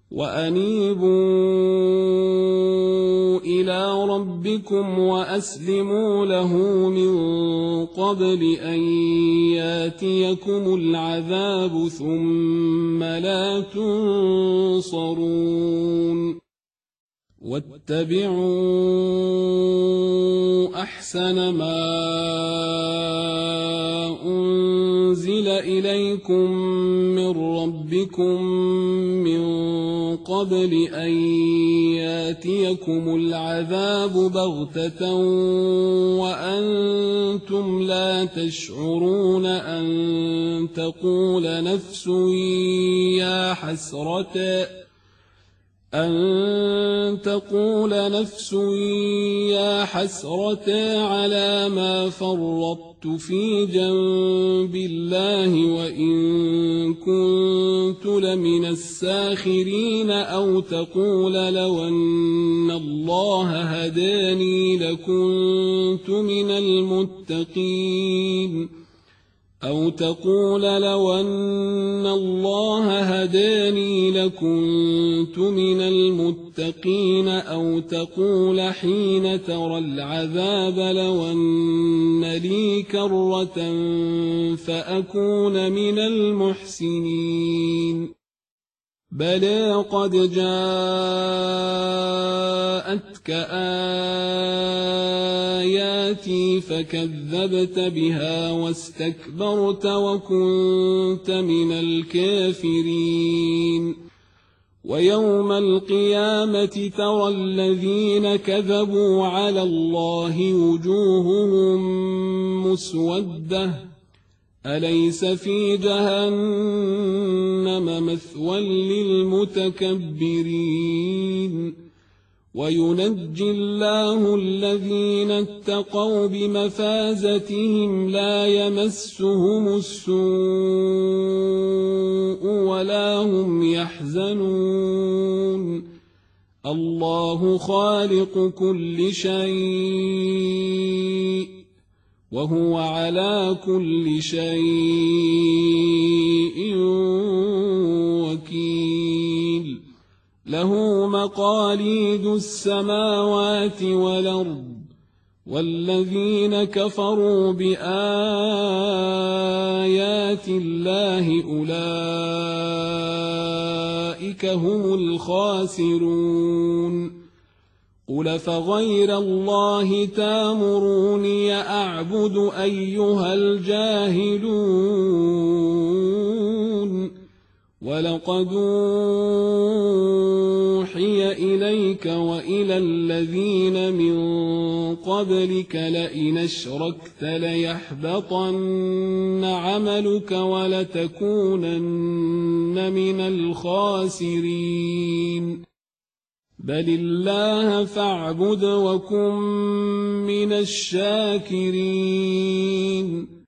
وأنيبوا إلى ربكم وأسلموا له من قبل أن ياتيكم العذاب ثم لا تنصرون واتبعوا أحسن ما أنزل إليكم من ربكم من قبل أن ياتيكم العذاب بغتة وأنتم لا تشعرون أن تقول نفس يا حسرة على ما فرطت في جنب الله وإن كنت لمن الساخرين أو تقول لو أن الله هداني لكنت من المتقين أو تقول أو تقول حين ترى العذاب لو أن لي كرة فأكون من المحسنين بلى قد جاءتك آياتي فكذبت بها واستكبرت وكنت من الكافرين ويوم القيامة ترى الذين كذبوا على الله وجوههم مسودة أليس في جهنم مثوى للمتكبرين وينجي الله الذين اتقوا بمفازتهم لا يمسهم السوء ولا هم يحزنون الله خالق كل شيء وهو على كل شيء وكيل له مقاليد السماوات والأرض والذين كفروا بآيات الله أولئك هم الخاسرون قل فغير الله تامروني أعبد أيها الجاهلون ولقد أوحي إليك وإلى الذين من قبلك لئن أشركت ليحبطن عملك ولتكونن من الخاسرين بل الله فاعبد وكن من الشاكرين